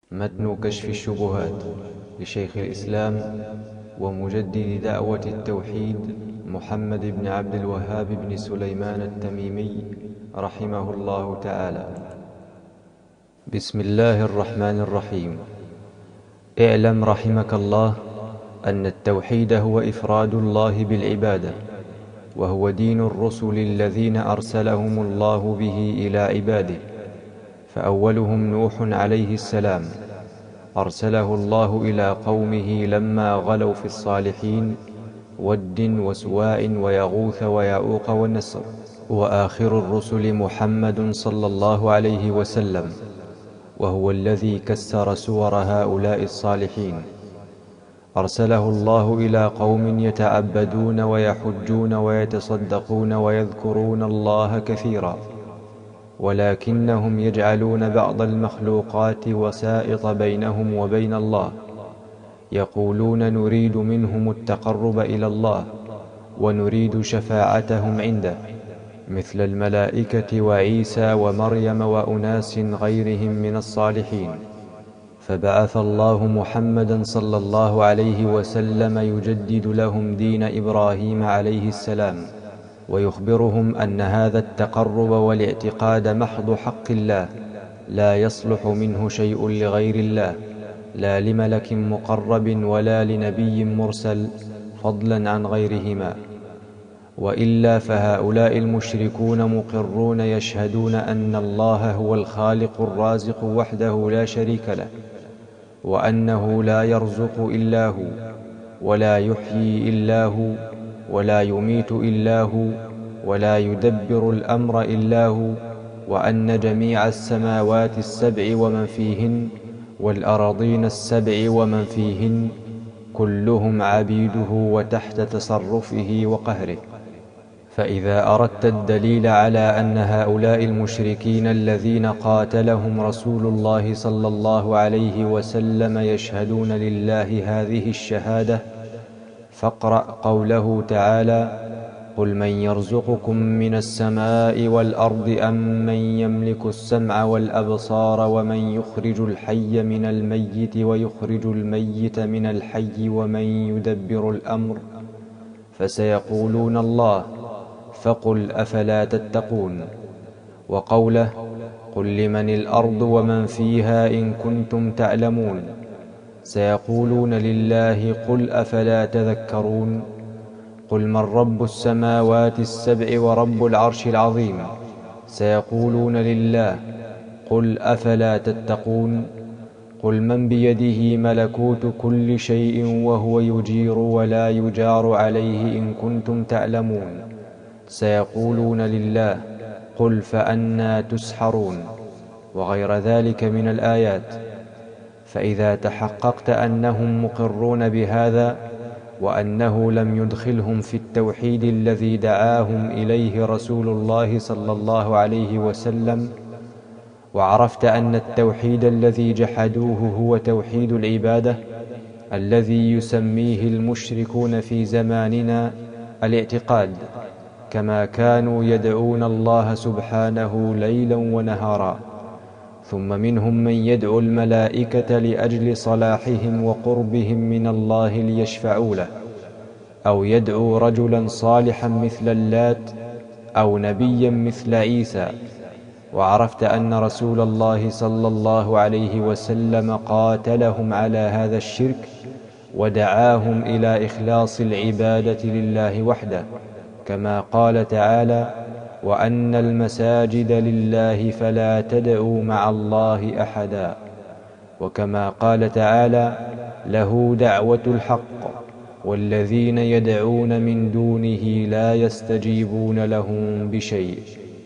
متن كشف الشبهات لشيخ الإسلام ومجدد دعوة التوحيد محمد بن عبد الوهاب بن سليمان التميمي رحمه الله تعالى. بسم الله الرحمن الرحيم. اعلم رحمك الله أن التوحيد هو إفراد الله بالعبادة، وهو دين الرسل الذين أرسلهم الله به إلى عباده، فأولهم نوح عليه السلام، أرسله الله إلى قومه لما غلوا في الصالحين ود وسواع ويغوث ويعوق والنسر. وآخر الرسل محمد صلى الله عليه وسلم، وهو الذي كسر سور هؤلاء الصالحين. أرسله الله إلى قوم يتعبدون ويحجون ويتصدقون ويذكرون الله كثيرا، ولكنهم يجعلون بعض المخلوقات وسائط بينهم وبين الله، يقولون نريد منهم التقرب إلى الله ونريد شفاعتهم عنده، مثل الملائكة وعيسى ومريم وأناس غيرهم من الصالحين. فبعث الله محمدا صلى الله عليه وسلم يجدد لهم دين إبراهيم عليه السلام، ويخبرهم أن هذا التقرب والاعتقاد محض حق الله، لا يصلح منه شيء لغير الله، لا لملك مقرب ولا لنبي مرسل، فضلا عن غيرهما. وإلا فهؤلاء المشركون مقرون يشهدون أن الله هو الخالق الرازق وحده لا شريك له، وأنه لا يرزق إلا هو، ولا يحيي إلا هو، ولا يميت إلا هو، ولا يدبر الأمر إلا هو، وأن جميع السماوات السبع ومن فيهن والأراضين السبع ومن فيهن كلهم عبيده وتحت تصرفه وقهره. فإذا أردت الدليل على أن هؤلاء المشركين الذين قاتلهم رسول الله صلى الله عليه وسلم يشهدون لله هذه الشهادة، فاقرأ قوله تعالى: قل من يرزقكم من السماء والأرض أم من يملك السمع والأبصار ومن يخرج الحي من الميت ويخرج الميت من الحي ومن يدبر الأمر، فسيقولون الله، فقل أفلا تتقون. وقوله: قل لمن الأرض ومن فيها إن كنتم تعلمون، سيقولون لله، قل أفلا تذكرون. قل من رب السماوات السبع ورب العرش العظيم، سيقولون لله، قل أفلا تتقون. قل من بيده ملكوت كل شيء وهو يجير ولا يجار عليه إن كنتم تعلمون، سيقولون لله، قل فأنى تسحرون. وغير ذلك من الآيات. فإذا تحققت أنهم مقرون بهذا، وأنه لم يدخلهم في التوحيد الذي دعاهم إليه رسول الله صلى الله عليه وسلم، وعرفت أن التوحيد الذي جحدوه هو توحيد العبادة الذي يسميه المشركون في زماننا الاعتقاد، كما كانوا يدعون الله سبحانه ليلا ونهارا. ثم منهم من يدعو الملائكة لأجل صلاحهم وقربهم من الله ليشفعوا له، أو يدعو رجلا صالحا مثل اللات، أو نبيا مثل عيسى. وعرفت أن رسول الله صلى الله عليه وسلم قاتلهم على هذا الشرك، ودعاهم إلى إخلاص العبادة لله وحده، كما قال تعالى: وأن المساجد لله فلا تدعوا مع الله أحدا. وكما قال تعالى: له دعوة الحق والذين يدعون من دونه لا يستجيبون لهم بشيء.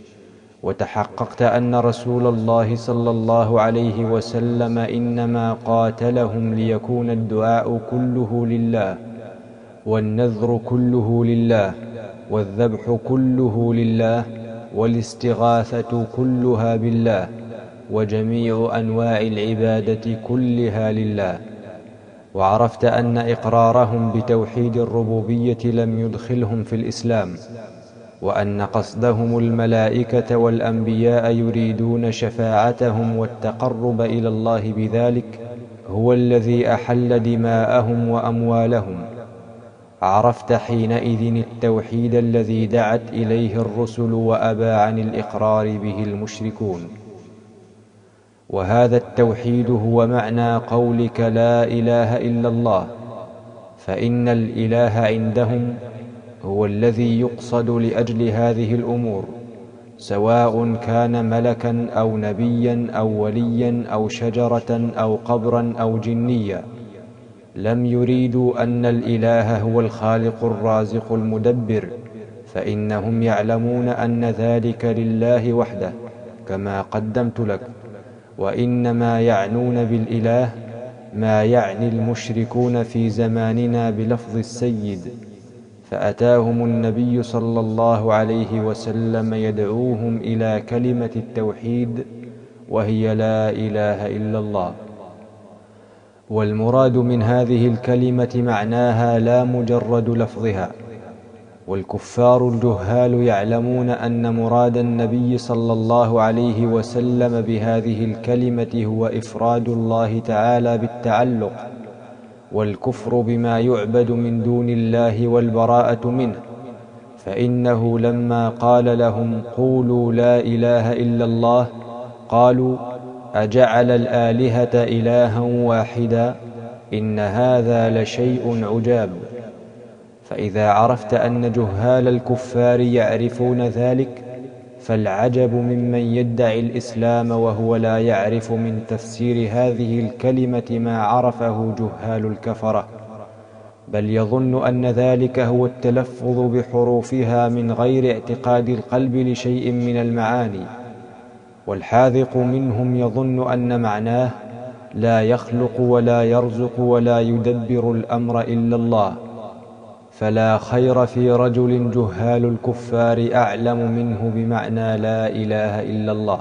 وتحققت أن رسول الله صلى الله عليه وسلم إنما قاتلهم ليكون الدعاء كله لله، والنذر كله لله، والذبح كله لله، والاستغاثة كلها بالله، وجميع أنواع العبادة كلها لله. وعرفت أن إقرارهم بتوحيد الربوبية لم يدخلهم في الإسلام، وأن قصدهم الملائكة والأنبياء يريدون شفاعتهم والتقرب إلى الله بذلك هو الذي أحل دماءهم وأموالهم. عرفت حينئذ التوحيد الذي دعت إليه الرسل وأبى عن الإقرار به المشركون. وهذا التوحيد هو معنى قولك لا إله إلا الله، فإن الإله عندهم هو الذي يقصد لأجل هذه الأمور، سواء كان ملكا أو نبيا أو وليا أو شجرة أو قبرا أو جنيا. لم يريدوا أن الإله هو الخالق الرازق المدبر، فإنهم يعلمون أن ذلك لله وحده كما قدمت لك، وإنما يعنون بالإله ما يعني المشركون في زماننا بلفظ السيد. فأتاهم النبي صلى الله عليه وسلم يدعوهم إلى كلمة التوحيد، وهي لا إله إلا الله. والمراد من هذه الكلمة معناها لا مجرد لفظها. والكفار الجهال يعلمون أن مراد النبي صلى الله عليه وسلم بهذه الكلمة هو إفراد الله تعالى بالتعلق، والكفر بما يعبد من دون الله والبراءة منه. فإنه لما قال لهم قولوا لا إله إلا الله قالوا أجعل الآلهة إلها واحدا إن هذا لشيء عجاب. فإذا عرفت أن جهال الكفار يعرفون ذلك، فالعجب ممن يدعي الإسلام وهو لا يعرف من تفسير هذه الكلمة ما عرفه جهال الكفرة، بل يظن أن ذلك هو التلفظ بحروفها من غير اعتقاد القلب لشيء من المعاني. والحاذق منهم يظن أن معناه لا يخلق ولا يرزق ولا يدبر الأمر إلا الله. فلا خير في رجل جهال الكفار أعلم منه بمعنى لا إله إلا الله.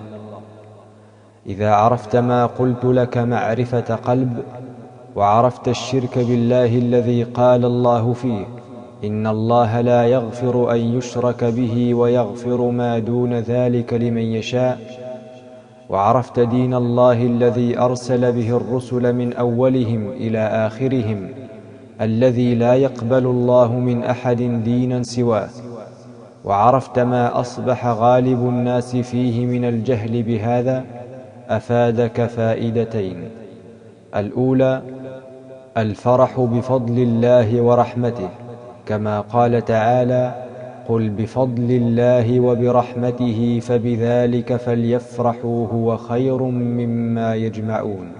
إذا عرفت ما قلت لك معرفة قلب، وعرفت الشرك بالله الذي قال الله فيه إن الله لا يغفر أن يشرك به ويغفر ما دون ذلك لمن يشاء، وعرفت دين الله الذي أرسل به الرسل من أولهم إلى آخرهم الذي لا يقبل الله من أحد دينا سواه، وعرفت ما أصبح غالب الناس فيه من الجهل بهذا، أفادك فائدتين: الأولى الفرح بفضل الله ورحمته، كما قال تعالى قل بفضل الله وبرحمته فبذلك فليفرحوا هو خير مما يجمعون.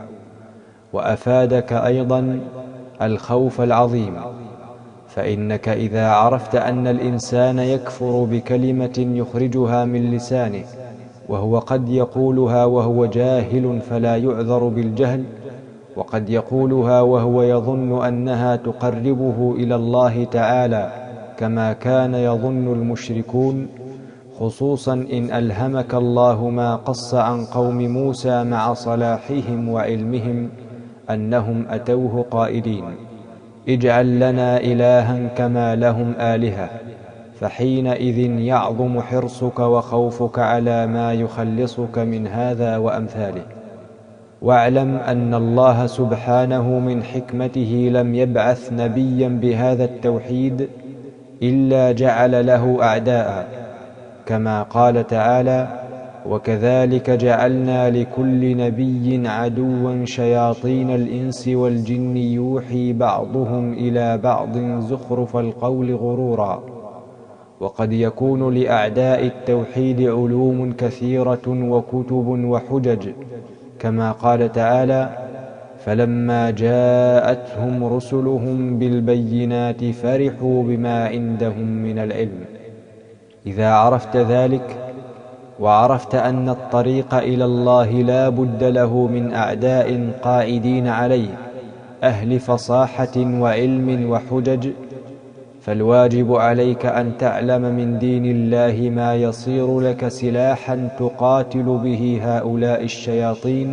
وأفادك أيضا الخوف العظيم، فإنك إذا عرفت أن الإنسان يكفر بكلمة يخرجها من لسانه وهو قد يقولها وهو جاهل فلا يعذر بالجهل، وقد يقولها وهو يظن أنها تقربه إلى الله تعالى كما كان يظن المشركون، خصوصا إن ألهمك الله ما قص عن قوم موسى مع صلاحهم وعلمهم أنهم أتوه قائلين اجعل لنا إلها كما لهم آلهة، فحينئذ يعظم حرصك وخوفك على ما يخلصك من هذا وأمثاله. واعلم أن الله سبحانه من حكمته لم يبعث نبيا بهذا التوحيد إلا جعل له أعداء، كما قال تعالى وكذلك جعلنا لكل نبي عدوا شياطين الإنس والجن يوحي بعضهم إلى بعض زخرف القول غرورا. وقد يكون لأعداء التوحيد علوم كثيرة وكتب وحجج، كما قال تعالى فلما جاءتهم رسلهم بالبينات فرحوا بما عندهم من العلم. إذا عرفت ذلك وعرفت أن الطريق إلى الله لا بد له من أعداء قاعدين عليه أهل فصاحة وعلم وحجج، فالواجب عليك أن تعلم من دين الله ما يصير لك سلاحا تقاتل به هؤلاء الشياطين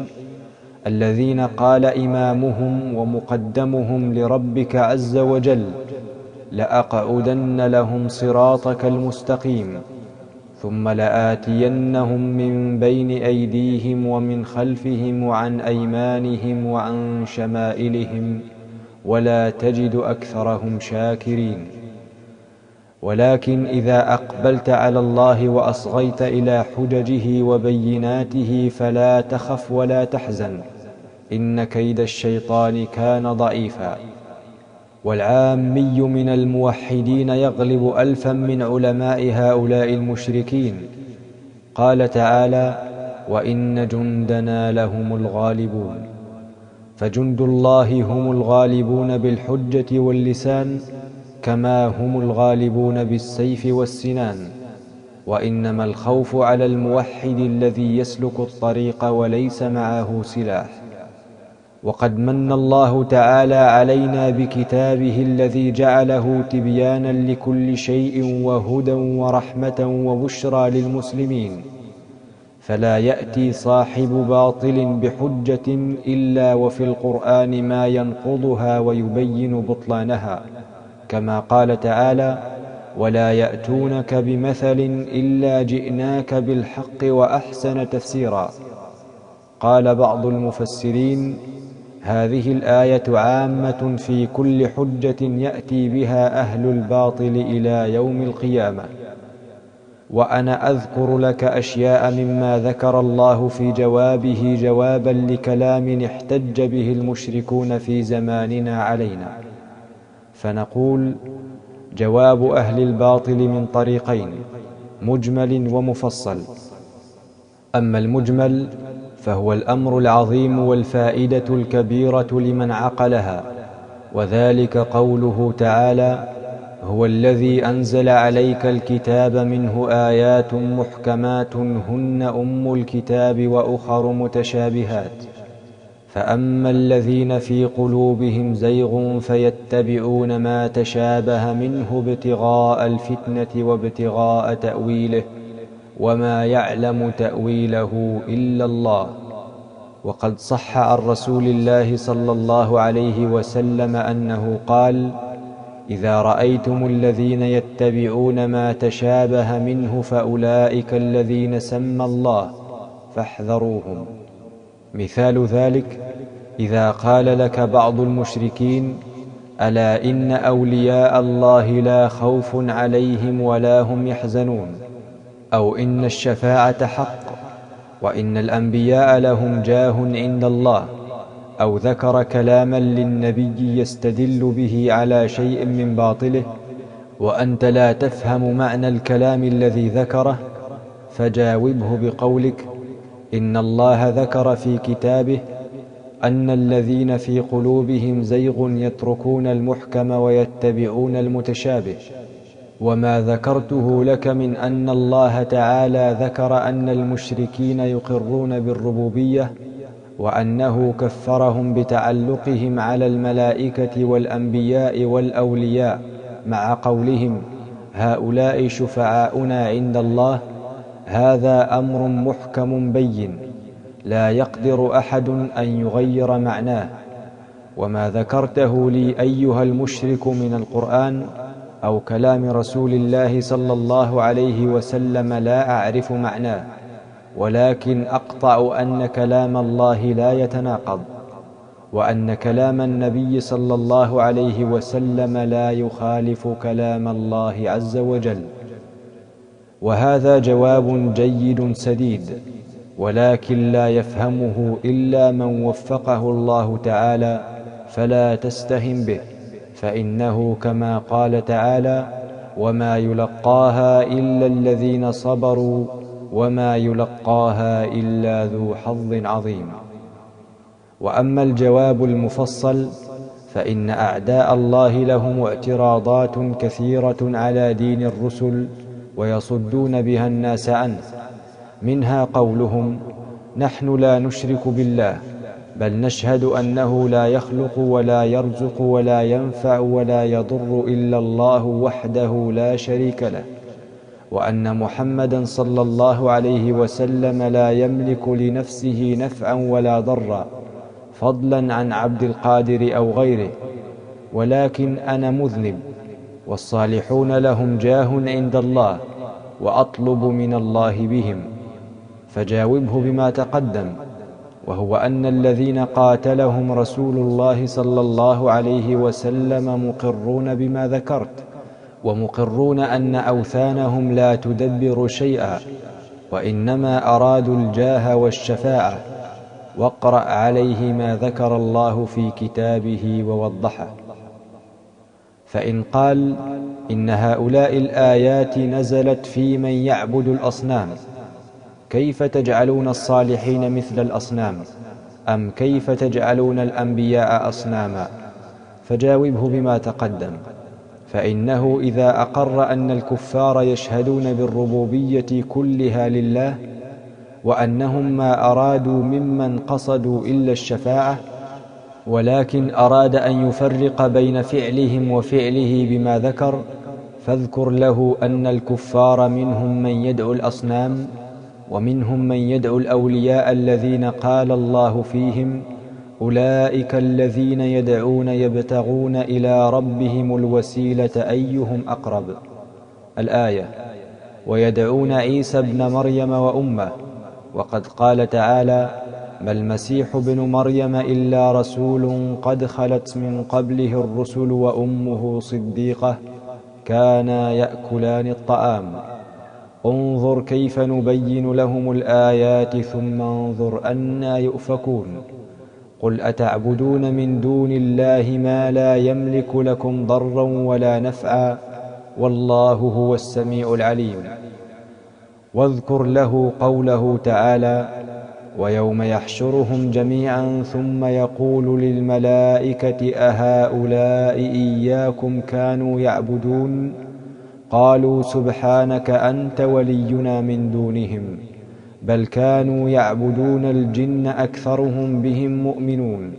الذين قال إمامهم ومقدمهم لربك عز وجل لأقعدن لهم صراطك المستقيم ثم لآتينهم من بين أيديهم ومن خلفهم وعن أيمانهم وعن شمائلهم ولا تجد أكثرهم شاكرين. ولكن إذا أقبلت على الله وأصغيت إلى حججه وبيناته فلا تخف ولا تحزن، إن كيد الشيطان كان ضعيفا. والعامي من الموحدين يغلب ألفا من علماء هؤلاء المشركين. قال تعالى: وإن جندنا لهم الغالبون. فجند الله هم الغالبون بالحجة واللسان كما هم الغالبون بالسيف والسنان. وإنما الخوف على الموحد الذي يسلك الطريق وليس معه سلاح. وقد من الله تعالى علينا بكتابه الذي جعله تبيانا لكل شيء وهدى ورحمة وبشرى للمسلمين، فلا يأتي صاحب باطل بحجة إلا وفي القرآن ما ينقضها ويبين بطلانها، كما قال تعالى: ولا يأتونك بمثل إلا جئناك بالحق وأحسن تفسيرا. قال بعض المفسرين: هذه الآية عامة في كل حجة يأتي بها أهل الباطل إلى يوم القيامة. وأنا أذكر لك أشياء مما ذكر الله في جوابه جوابا لكلام احتج به المشركون في زماننا علينا. فنقول: جواب أهل الباطل من طريقين: مجمل ومفصل. أما المجمل فهو الأمر العظيم والفائدة الكبيرة لمن عقلها، وذلك قوله تعالى: هو الذي أنزل عليك الكتاب منه آيات محكمات هن أم الكتاب وأخر متشابهات، فأما الذين في قلوبهم زيغ فيتبعون ما تشابه منه ابتغاء الفتنة وابتغاء تأويله وما يعلم تأويله إلا الله. وقد صح عن رسول الله صلى الله عليه وسلم أنه قال: إذا رأيتم الذين يتبعون ما تشابه منه فأولئك الذين سمى الله فاحذروهم. مثال ذلك: إذا قال لك بعض المشركين: ألا إن أولياء الله لا خوف عليهم ولا هم يحزنون، أو إن الشفاعة حق، وإن الأنبياء لهم جاه عند الله، أو ذكر كلاما للنبي يستدل به على شيء من باطله وأنت لا تفهم معنى الكلام الذي ذكره، فجاوبه بقولك: إن الله ذكر في كتابه أن الذين في قلوبهم زيغ يتركون المحكم ويتبعون المتشابه، وما ذكرته لك من أن الله تعالى ذكر أن المشركين يقرون بالربوبية، وأنه كفرهم بتعلقهم على الملائكة والأنبياء والأولياء، مع قولهم: هؤلاء شفعاؤنا عند الله. هذا أمر محكم بين لا يقدر أحد أن يغير معناه. وما ذكرته لي أيها المشرك من القرآن أو كلام رسول الله صلى الله عليه وسلم لا أعرف معناه، ولكن أقطع أن كلام الله لا يتناقض، وأن كلام النبي صلى الله عليه وسلم لا يخالف كلام الله عز وجل. وهذا جواب جيد سديد، ولكن لا يفهمه إلا من وفقه الله تعالى، فلا تستهن به، فإنه كما قال تعالى: وما يلقاها إلا الذين صبروا وما يلقاها إلا ذو حظ عظيم. وأما الجواب المفصل فإن أعداء الله لهم اعتراضات كثيرة على دين الرسل ويصدون بها الناس عنه، منها قولهم: نحن لا نشرك بالله، بل نشهد أنه لا يخلق ولا يرزق ولا ينفع ولا يضر إلا الله وحده لا شريك له، وأن محمدا صلى الله عليه وسلم لا يملك لنفسه نفعا ولا ضرا، فضلا عن عبد القادر أو غيره، ولكن أنا مذنب، والصالحون لهم جاه عند الله وأطلب من الله بهم، فجاوبه بما تقدم، وهو أن الذين قاتلهم رسول الله صلى الله عليه وسلم مقرون بما ذكرت، ومقرون أن أوثانهم لا تدبر شيئا، وإنما أرادوا الجاه والشفاعة. واقرأ عليه ما ذكر الله في كتابه ووضحه. فإن قال إن هؤلاء الآيات نزلت في من يعبد الأصنام، كيف تجعلون الصالحين مثل الأصنام؟ أم كيف تجعلون الأنبياء أصناما؟ فجاوبه بما تقدم، فإنه إذا أقر أن الكفار يشهدون بالربوبية كلها لله، وأنهم ما أرادوا ممن قصدوا إلا الشفاعة، ولكن أراد أن يفرق بين فعلهم وفعله بما ذكر، فاذكر له أن الكفار منهم من يدعو الأصنام، ومنهم من يدعو الأولياء الذين قال الله فيهم: أولئك الذين يدعون يبتغون إلى ربهم الوسيلة أيهم أقرب. الآية. ويدعون عيسى ابن مريم وأمه، وقد قال تعالى: ما المسيح ابن مريم إلا رسول قد خلت من قبله الرسل وأمه صديقة كانا يأكلان الطعام. انظر كيف نبين لهم الآيات ثم انظر أنى يؤفكون. قل أتعبدون من دون الله ما لا يملك لكم ضرا ولا نفعا والله هو السميع العليم. واذكر له قوله تعالى: ويوم يحشرهم جميعا ثم يقول للملائكة أهؤلاء إياكم كانوا يعبدون؟ قالوا سبحانك أنت ولينا من دونهم بل كانوا يعبدون الجن أكثرهم بهم مؤمنون.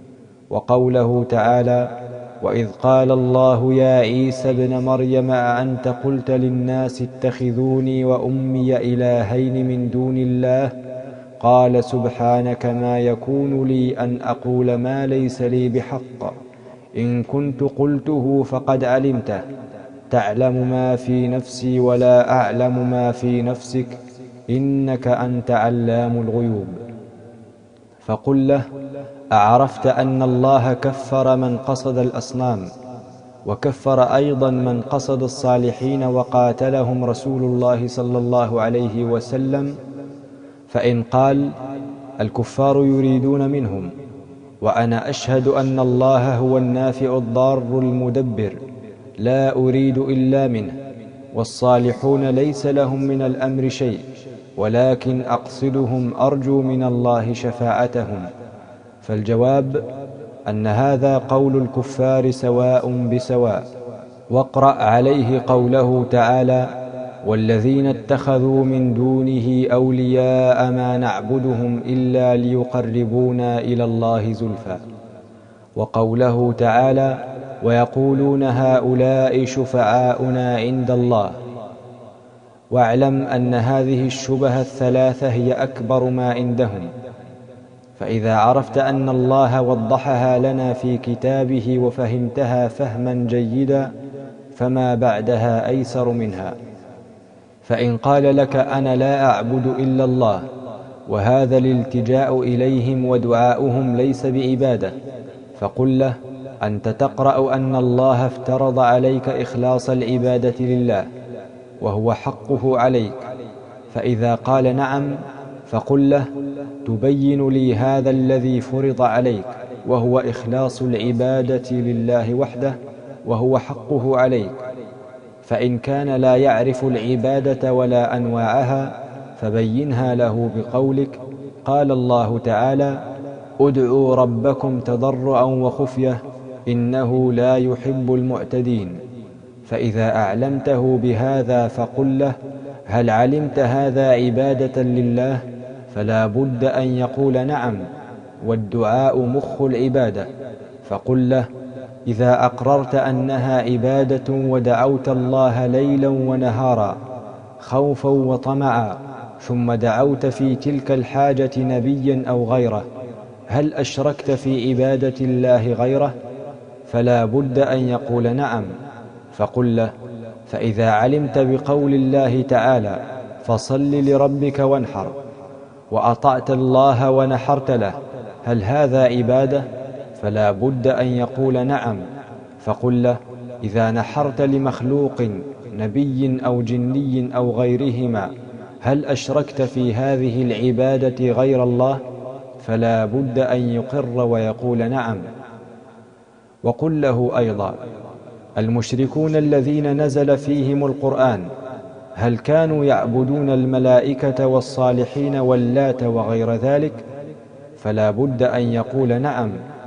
وقوله تعالى: وإذ قال الله يا عيسى ابن مريم أأنت قلت للناس اتخذوني وأمي إلهين من دون الله قال سبحانك ما يكون لي أن أقول ما ليس لي بحق، إن كنت قلته فقد علمته، تعلم ما في نفسي ولا أعلم ما في نفسك، إنك أنت علام الغيوب. فقل له: أعرفت أن الله كفر من قصد الأصنام، وكفر أيضا من قصد الصالحين وقاتلهم رسول الله صلى الله عليه وسلم؟ فإن قال: الكفار يريدون منهم، وأنا أشهد أن الله هو النافع الضار المدبر لا أريد إلا منه، والصالحون ليس لهم من الأمر شيء، ولكن أقصدهم أرجو من الله شفاعتهم، فالجواب أن هذا قول الكفار سواء بسواء. واقرأ عليه قوله تعالى: والذين اتخذوا من دونه أولياء ما نعبدهم إلا ليقربونا إلى الله زلفى. وقوله تعالى: ويقولون هؤلاء شفعاؤنا عند الله. واعلم أن هذه الشبه الثلاثة هي أكبر ما عندهم، فإذا عرفت أن الله وضحها لنا في كتابه وفهمتها فهما جيدا فما بعدها أيسر منها. فإن قال لك: أنا لا أعبد إلا الله، وهذا الالتجاء إليهم ودعاؤهم ليس بعبادة، فقل له: أنت تقرأ أن الله افترض عليك إخلاص العبادة لله، وهو حقه عليك. فإذا قال نعم فقل له: تبين لي هذا الذي فرض عليك، وهو إخلاص العبادة لله وحده، وهو حقه عليك. فإن كان لا يعرف العبادة ولا أنواعها فبينها له بقولك: قال الله تعالى: ادعوا ربكم تضرعا وخفية إنه لا يحب المعتدين. فإذا أعلمته بهذا فقل له: هل علمت هذا عبادة لله؟ فلا بد أن يقول نعم، والدعاء مخ العبادة. فقل له: إذا أقررت أنها عبادة ودعوت الله ليلا ونهارا خوفا وطمعا، ثم دعوت في تلك الحاجة نبيا أو غيره، هل أشركت في عبادة الله غيره؟ فلا بد أن يقول نعم. فقل له: فإذا علمت بقول الله تعالى فصل لربك وانحر، وأطعت الله ونحرت له، هل هذا عبادة؟ فلا بد أن يقول نعم. فقل له: إذا نحرت لمخلوق نبي أو جني أو غيرهما هل أشركت في هذه العبادة غير الله؟ فلا بد أن يقر ويقول نعم. وقل له أيضا: المشركون الذين نزل فيهم القرآن هل كانوا يعبدون الملائكة والصالحين واللات وغير ذلك؟ فلا بد أن يقول نعم.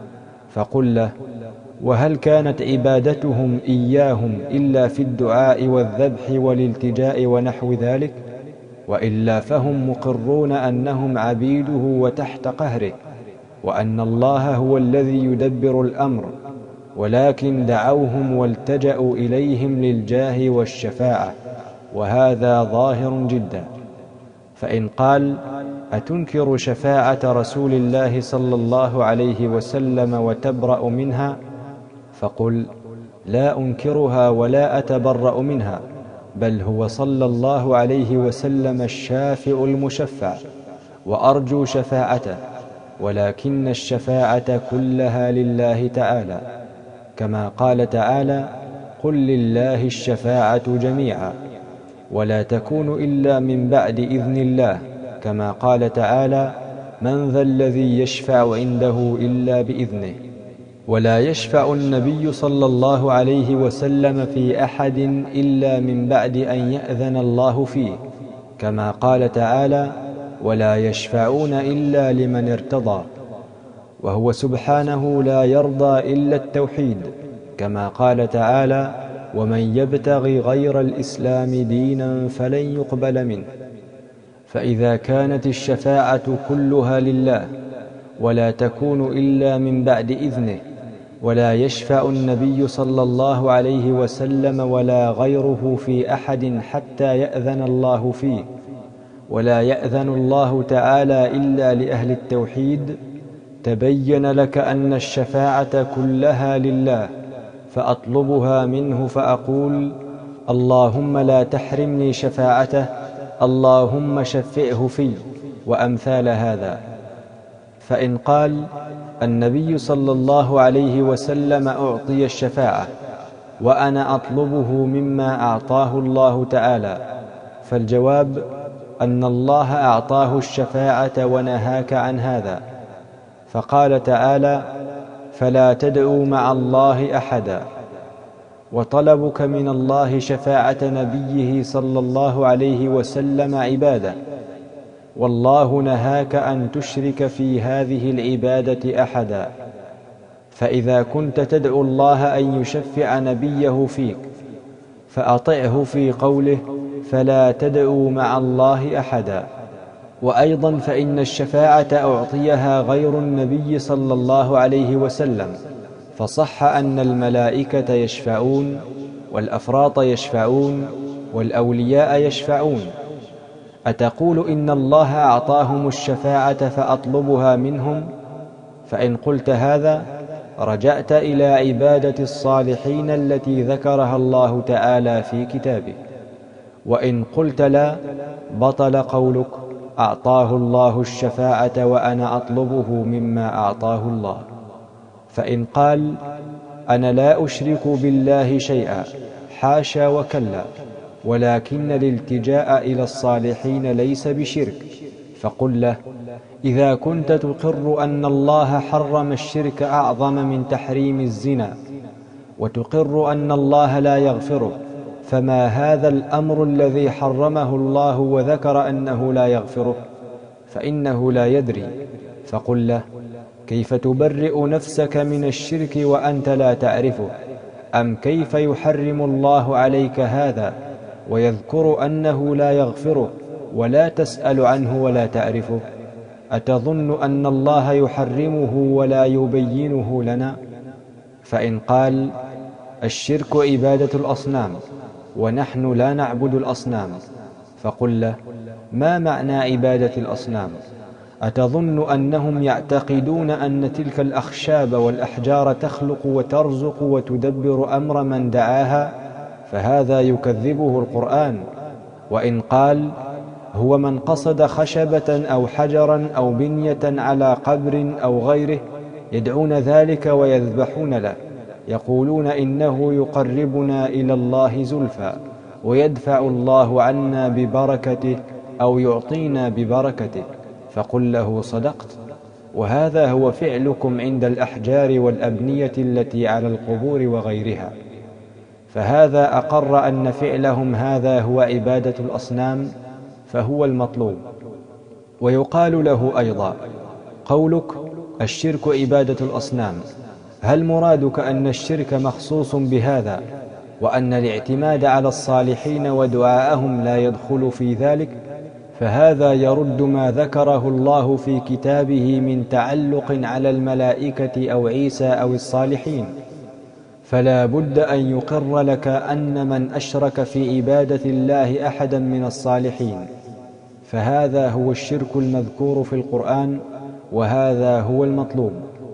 فقل له: وهل كانت عبادتهم إياهم إلا في الدعاء والذبح والالتجاء ونحو ذلك؟ وإلا فهم مقرون أنهم عبيده وتحت قهره، وأن الله هو الذي يدبر الأمر، ولكن دعوهم والتجأوا إليهم للجاه والشفاعة، وهذا ظاهر جدا. فإن قال: أتنكر شفاعة رسول الله صلى الله عليه وسلم وتبرأ منها؟ فقل: لا أنكرها ولا أتبرأ منها، بل هو صلى الله عليه وسلم الشافع المشفع، وأرجو شفاعته، ولكن الشفاعة كلها لله تعالى، كما قال تعالى: قل لله الشفاعة جميعا، ولا تكون إلا من بعد إذن الله، كما قال تعالى: من ذا الذي يشفع عنده إلا بإذنه. ولا يشفع النبي صلى الله عليه وسلم في أحد إلا من بعد أن يأذن الله فيه، كما قال تعالى: ولا يشفعون إلا لمن ارتضى. وهو سبحانه لا يرضى إلا التوحيد، كما قال تعالى: ومن يبتغي غير الإسلام دينا فلن يقبل منه. فإذا كانت الشفاعة كلها لله ولا تكون إلا من بعد إذنه، ولا يشفع النبي صلى الله عليه وسلم ولا غيره في أحد حتى يأذن الله فيه، ولا يأذن الله تعالى إلا لأهل التوحيد، تبين لك أن الشفاعة كلها لله، فأطلبها منه فأقول: اللهم لا تحرمني شفاعته، اللهم شفعه في، وأمثال هذا. فإن قال: النبي صلى الله عليه وسلم أعطي الشفاعة وأنا أطلبه مما أعطاه الله تعالى، فالجواب أن الله أعطاه الشفاعة ونهاك عن هذا، فقال تعالى: فلا تدعوا مع الله أحدا. وطلبك من الله شفاعة نبيه صلى الله عليه وسلم عبادة، والله نهاك أن تشرك في هذه العبادة أحدا. فإذا كنت تدعو الله أن يشفع نبيه فيك فأطعه في قوله: فلا تدعوا مع الله أحدا. وأيضا فإن الشفاعة أعطيها غير النبي صلى الله عليه وسلم، فصح أن الملائكة يشفعون، والأفراط يشفعون، والأولياء يشفعون. أتقول إن الله أعطاهم الشفاعة فأطلبها منهم؟ فإن قلت هذا رجعت إلى عبادة الصالحين التي ذكرها الله تعالى في كتابه. وإن قلت لا، بطل قولك: أعطاه الله الشفاعة وأنا أطلبه مما أعطاه الله. فإن قال: أنا لا أشرك بالله شيئا، حاشا وكلا، ولكن الالتجاء إلى الصالحين ليس بشرك، فقل له: إذا كنت تقر أن الله حرم الشرك أعظم من تحريم الزنا، وتقر أن الله لا يغفره، فما هذا الأمر الذي حرمه الله وذكر أنه لا يغفره؟ فإنه لا يدري. فقل له: كيف تبرئ نفسك من الشرك وأنت لا تعرفه؟ أم كيف يحرم الله عليك هذا ويذكر أنه لا يغفره ولا تسأل عنه ولا تعرفه؟ أتظن أن الله يحرمه ولا يبينه لنا؟ فإن قال: الشرك عبادة الأصنام ونحن لا نعبد الأصنام، فقل له: ما معنى عبادة الأصنام؟ أتظن أنهم يعتقدون أن تلك الأخشاب والأحجار تخلق وترزق وتدبر أمر من دعاها؟ فهذا يكذبه القرآن. وإن قال هو من قصد خشبة أو حجرا أو بنية على قبر أو غيره يدعون ذلك ويذبحون له، يقولون إنه يقربنا إلى الله زلفى ويدفع الله عنا ببركته أو يعطينا ببركته، فقل له صدقت، وهذا هو فعلكم عند الأحجار والأبنية التي على القبور وغيرها. فهذا أقر أن فعلهم هذا هو عبادة الأصنام، فهو المطلوب. ويقال له أيضا قولك الشرك عبادة الأصنام، هل مرادك أن الشرك مخصوص بهذا وأن الاعتماد على الصالحين ودعاءهم لا يدخل في ذلك؟ فهذا يرد ما ذكره الله في كتابه من تعلق على الملائكة أو عيسى أو الصالحين. فلا بد أن يقر لك أن من أشرك في عبادة الله أحدا من الصالحين فهذا هو الشرك المذكور في القرآن، وهذا هو المطلوب.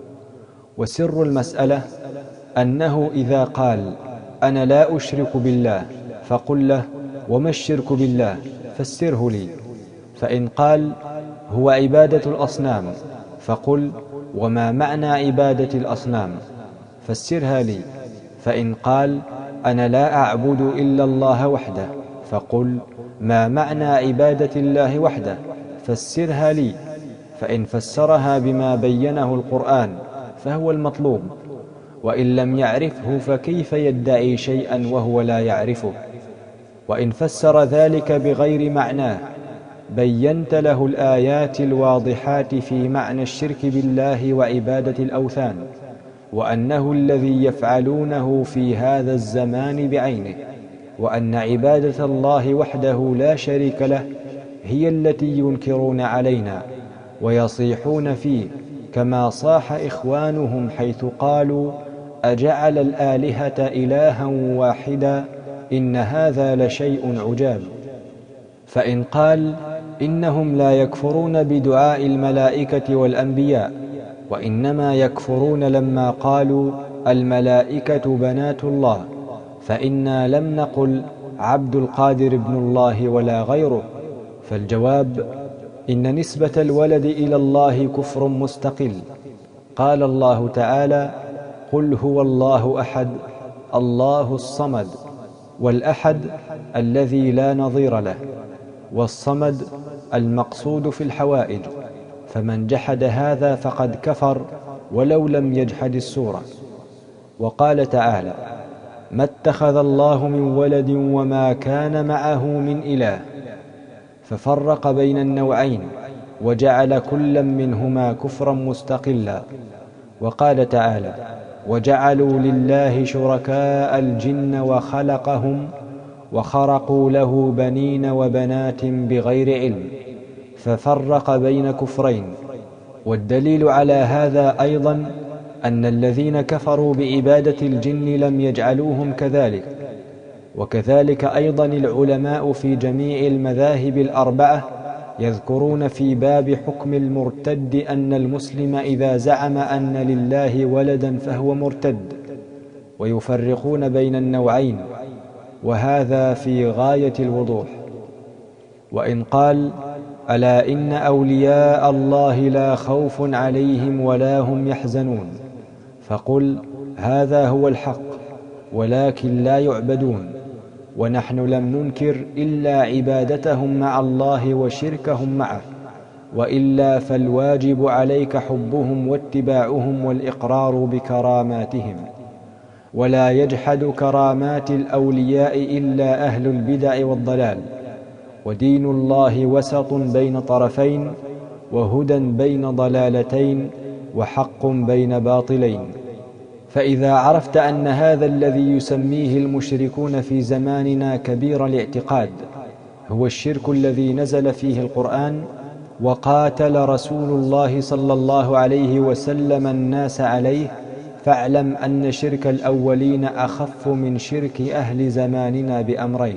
وسر المسألة أنه إذا قال أنا لا أشرك بالله فقل له وما الشرك بالله فسره لي. فإن قال هو عبادة الأصنام فقل وما معنى عبادة الأصنام فسرها لي. فإن قال أنا لا أعبد إلا الله وحده فقل ما معنى عبادة الله وحده فسرها لي. فإن فسرها بما بينه القرآن فهو المطلوب، وإن لم يعرفه فكيف يدعي شيئا وهو لا يعرفه؟ وإن فسر ذلك بغير معناه بينت له الآيات الواضحات في معنى الشرك بالله وعبادة الأوثان، وأنه الذي يفعلونه في هذا الزمان بعينه، وأن عبادة الله وحده لا شريك له هي التي ينكرون علينا ويصيحون فيه، كما صاح إخوانهم حيث قالوا أجعل الآلهة إلها واحدا إن هذا لشيء عجاب. فإن قال إنهم لا يكفرون بدعاء الملائكة والأنبياء، وإنما يكفرون لما قالوا الملائكة بنات الله، فإنا لم نقل عبد القادر ابن الله ولا غيره. فالجواب إن نسبة الولد إلى الله كفر مستقل. قال الله تعالى قل هو الله أحد الله الصمد، والأحد الذي لا نظير له، والصمد المقصود في الحوائج، فمن جحد هذا فقد كفر ولو لم يجحد السورة. وقال تعالى ما اتخذ الله من ولد وما كان معه من إله، ففرق بين النوعين وجعل كلا منهما كفرا مستقلا. وقال تعالى وجعلوا لله شركاء الجن وخلقهم وخرقوا له بنين وبنات بغير علم، ففرق بين كفرين. والدليل على هذا أيضا أن الذين كفروا بعبادة الجن لم يجعلوهم كذلك. وكذلك أيضا العلماء في جميع المذاهب الأربعة يذكرون في باب حكم المرتد أن المسلم إذا زعم أن لله ولدا فهو مرتد، ويفرقون بين النوعين، وهذا في غاية الوضوح. وإن قال ألا إن أولياء الله لا خوف عليهم ولا هم يحزنون، فقل هذا هو الحق ولكن لا يعبدون، ونحن لم ننكر إلا عبادتهم مع الله وشركهم معه، وإلا فالواجب عليك حبهم واتباعهم والإقرار بكراماتهم. ولا يجحد كرامات الأولياء إلا أهل البدع والضلال. ودين الله وسط بين طرفين، وهدى بين ضلالتين، وحق بين باطلين. فإذا عرفت أن هذا الذي يسميه المشركون في زماننا كبير الاعتقاد هو الشرك الذي نزل فيه القرآن وقاتل رسول الله صلى الله عليه وسلم الناس عليه، فاعلم أن شرك الأولين أخف من شرك أهل زماننا بأمرين: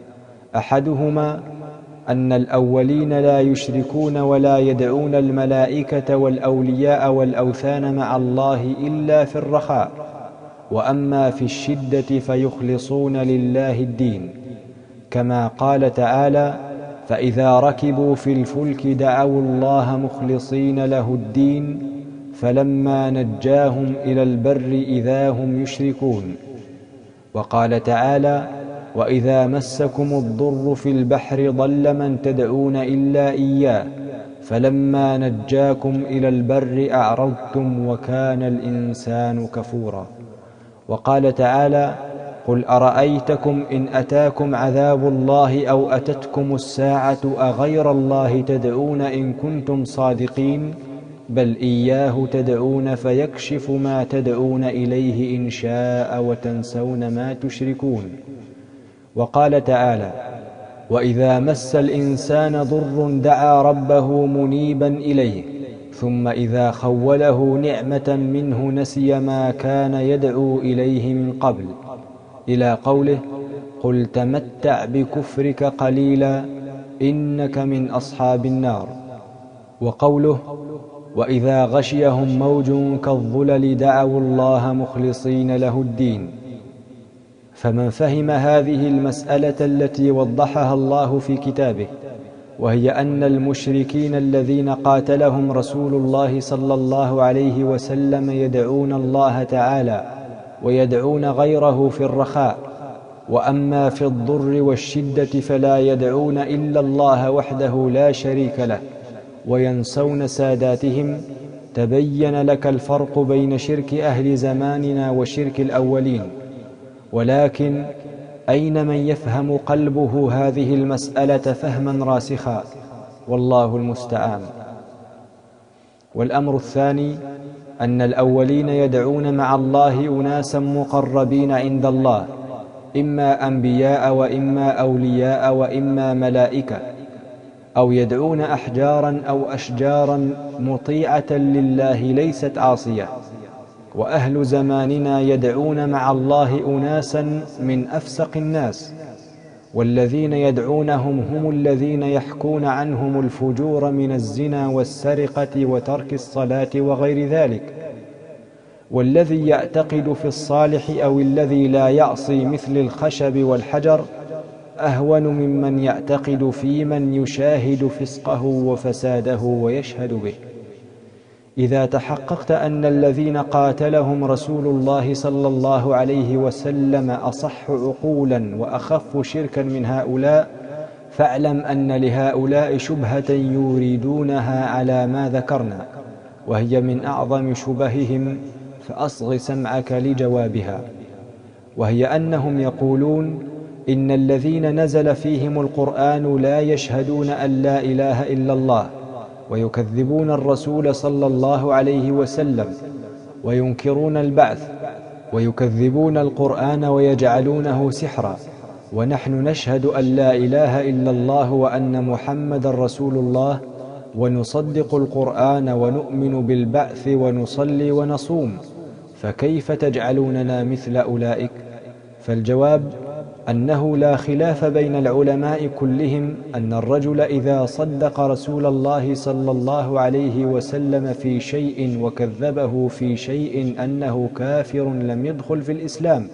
أحدهما أن الأولين لا يشركون ولا يدعون الملائكة والأولياء والأوثان مع الله إلا في الرخاء، وأما في الشدة فيخلصون لله الدين، كما قال تعالى: فإذا ركبوا في الفلك دعوا الله مخلصين له الدين فلما نجاهم إلى البر إذا هم يشركون. وقال تعالى: وإذا مسكم الضر في البحر ضل من تدعون إلا إياه فلما نجاكم إلى البر أعرضتم وكان الإنسان كفورا. وقال تعالى: قل أرأيتكم إن أتاكم عذاب الله أو أتتكم الساعة أغير الله تدعون إن كنتم صادقين بل إياه تدعون فيكشف ما تدعون إليه إن شاء وتنسون ما تشركون. وقال تعالى: وإذا مس الإنسان ضر دعا ربه منيبا إليه ثم إذا خوله نعمة منه نسي ما كان يدعو إليه من قبل، إلى قوله: قل تمتع بكفرك قليلا إنك من أصحاب النار. وقوله: وإذا غشيهم موج كالظلل دعوا الله مخلصين له الدين. فمن فهم هذه المسألة التي وضحها الله في كتابه، وهي أن المشركين الذين قاتلهم رسول الله صلى الله عليه وسلم يدعون الله تعالى ويدعون غيره في الرخاء، وأما في الضر والشدة فلا يدعون إلا الله وحده لا شريك له وينسون ساداتهم، تبين لك الفرق بين شرك أهل زماننا وشرك الأولين. ولكن أين من يفهم قلبه هذه المسألة فهما راسخا؟ والله المستعان. والأمر الثاني أن الأولين يدعون مع الله أناسا مقربين عند الله، إما أنبياء وإما أولياء وإما ملائكة، أو يدعون أحجارا أو أشجارا مطيعة لله ليست عاصية. وأهل زماننا يدعون مع الله أناسا من أفسق الناس، والذين يدعونهم هم الذين يحكون عنهم الفجور من الزنا والسرقة وترك الصلاة وغير ذلك. والذي يعتقد في الصالح أو الذي لا يعصي مثل الخشب والحجر أهون ممن يعتقد في من يشاهد فسقه وفساده ويشهد به. إذا تحققت أن الذين قاتلهم رسول الله صلى الله عليه وسلم أصح عقولا وأخف شركا من هؤلاء، فاعلم أن لهؤلاء شبهة يريدونها على ما ذكرنا، وهي من أعظم شبههم، فأصغ سمعك لجوابها. وهي أنهم يقولون إن الذين نزل فيهم القرآن لا يشهدون أن لا إله إلا الله، ويكذبون الرسول صلى الله عليه وسلم، وينكرون البعث، ويكذبون القرآن ويجعلونه سحرا، ونحن نشهد أن لا إله إلا الله وأن محمد رسول الله، ونصدق القرآن ونؤمن بالبعث ونصلي ونصوم، فكيف تجعلوننا مثل أولئك؟ فالجواب أنه لا خلاف بين العلماء كلهم أن الرجل إذا صدق رسول الله صلى الله عليه وسلم في شيء وكذبه في شيء أنه كافر لم يدخل في الإسلام.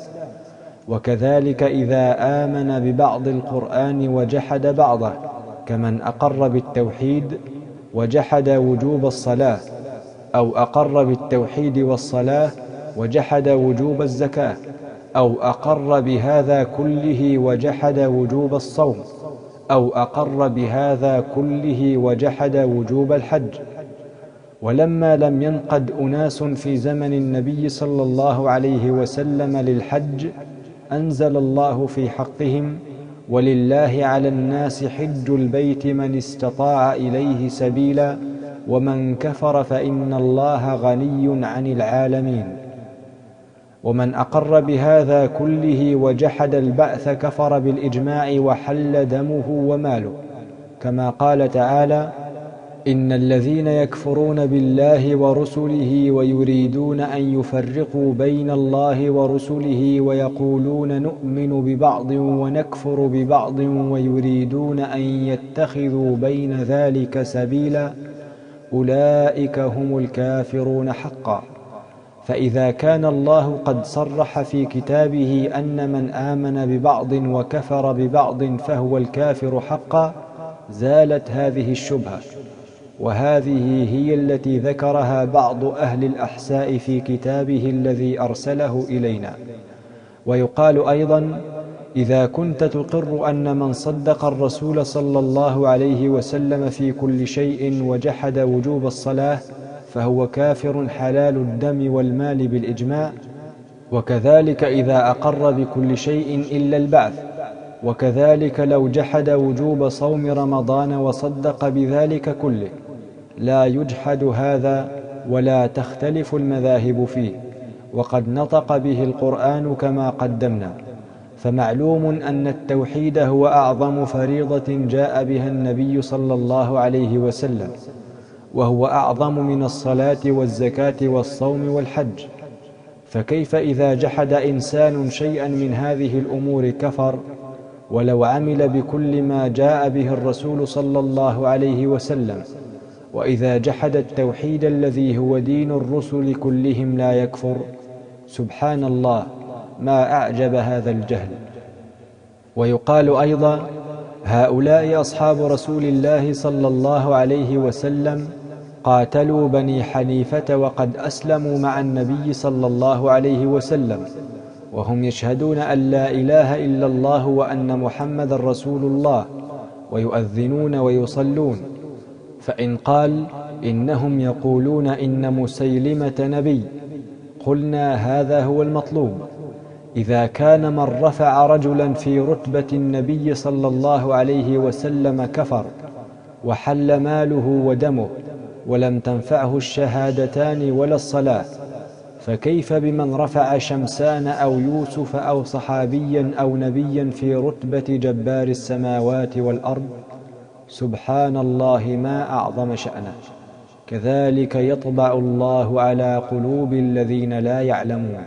وكذلك إذا آمن ببعض القرآن وجحد بعضه، كمن أقر بالتوحيد وجحد وجوب الصلاة، أو أقر بالتوحيد والصلاة وجحد وجوب الزكاة، أو أقر بهذا كله وجحد وجوب الصوم، أو أقر بهذا كله وجحد وجوب الحج. ولما لم ينقد أناس في زمن النبي صلى الله عليه وسلم للحج، أنزل الله في حقهم: ولله على الناس حج البيت من استطاع إليه سبيلا ومن كفر فإن الله غني عن العالمين. ومن أقر بهذا كله وجحد البعث كفر بالإجماع وحل دمه وماله، كما قال تعالى: إن الذين يكفرون بالله ورسله ويريدون أن يفرقوا بين الله ورسله ويقولون نؤمن ببعض ونكفر ببعض ويريدون أن يتخذوا بين ذلك سبيلا أولئك هم الكافرون حقا. فإذا كان الله قد صرح في كتابه أن من آمن ببعض وكفر ببعض فهو الكافر حقا زالت هذه الشبهة، وهذه هي التي ذكرها بعض أهل الأحساء في كتابه الذي أرسله إلينا. ويقال أيضا: إذا كنت تقر أن من صدق الرسول صلى الله عليه وسلم في كل شيء وجحد وجوب الصلاة فهو كافر حلال الدم والمال بالإجماع، وكذلك إذا أقر بكل شيء إلا البعث، وكذلك لو جحد وجوب صوم رمضان وصدق بذلك كله، لا يجحد هذا ولا تختلف المذاهب فيه، وقد نطق به القرآن كما قدمنا. فمعلوم أن التوحيد هو أعظم فريضة جاء بها النبي صلى الله عليه وسلم، وهو أعظم من الصلاة والزكاة والصوم والحج. فكيف إذا جحد إنسان شيئا من هذه الأمور كفر ولو عمل بكل ما جاء به الرسول صلى الله عليه وسلم؟ وإذا جحد التوحيد الذي هو دين الرسل كلهم لا يكفر؟ سبحان الله، ما أعجب هذا الجهل. ويقال أيضا: هؤلاء أصحاب رسول الله صلى الله عليه وسلم قاتلوا بني حنيفة وقد أسلموا مع النبي صلى الله عليه وسلم، وهم يشهدون أن لا إله إلا الله وأن محمد رسول الله، ويؤذنون ويصلون. فإن قال: إنهم يقولون إن مسيلمة نبي، قلنا: هذا هو المطلوب. إذا كان من رفع رجلا في رتبة النبي صلى الله عليه وسلم كفر وحل ماله ودمه ولم تنفعه الشهادتان ولا الصلاة، فكيف بمن رفع شمسان أو يوسف أو صحابيا أو نبيا في رتبة جبار السماوات والأرض؟ سبحان الله، ما أعظم شأنه. كذلك يطبع الله على قلوب الذين لا يعلمون.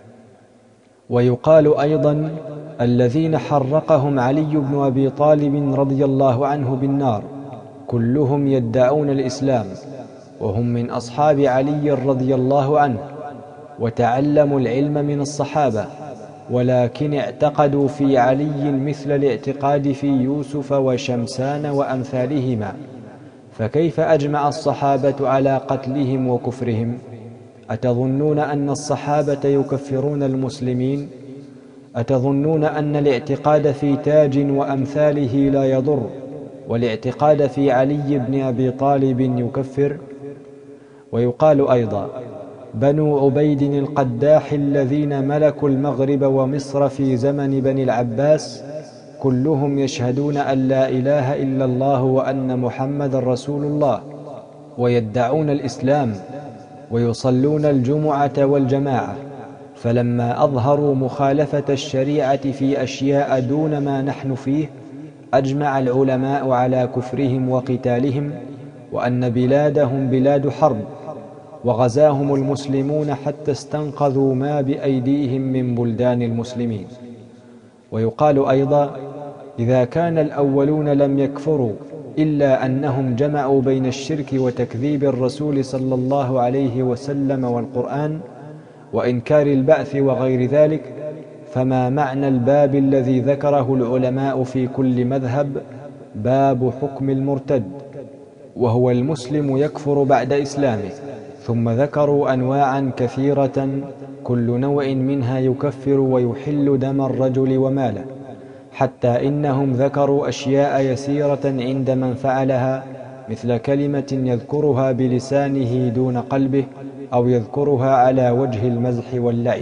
ويقال أيضا: الذين حرقهم علي بن أبي طالب رضي الله عنه بالنار كلهم يدعون الإسلام، وهم من أصحاب علي رضي الله عنه، وتعلموا العلم من الصحابة، ولكن اعتقدوا في علي مثل الاعتقاد في يوسف وشمسان وأمثالهما، فكيف أجمع الصحابة على قتلهم وكفرهم؟ أتظنون أن الصحابة يكفرون المسلمين؟ أتظنون أن الاعتقاد في تاج وأمثاله لا يضر، والاعتقاد في علي بن أبي طالب يكفر؟ ويقال أيضا: بنو عبيد القداح الذين ملكوا المغرب ومصر في زمن بني العباس كلهم يشهدون أن لا إله إلا الله وأن محمد رسول الله، ويدعون الإسلام، ويصلون الجمعة والجماعة، فلما أظهروا مخالفة الشريعة في أشياء دون ما نحن فيه أجمع العلماء على كفرهم وقتالهم، وأن بلادهم بلاد حرب، وغزاهم المسلمون حتى استنقذوا ما بأيديهم من بلدان المسلمين. ويقال أيضا: إذا كان الأولون لم يكفروا إلا أنهم جمعوا بين الشرك وتكذيب الرسول صلى الله عليه وسلم والقرآن وإنكار البعث وغير ذلك، فما معنى الباب الذي ذكره العلماء في كل مذهب: باب حكم المرتد، وهو المسلم يكفر بعد إسلامه؟ ثم ذكروا أنواعا كثيرة كل نوع منها يكفر ويحل دم الرجل وماله، حتى إنهم ذكروا أشياء يسيرة عند من فعلها، مثل كلمة يذكرها بلسانه دون قلبه، أو يذكرها على وجه المزح واللعب.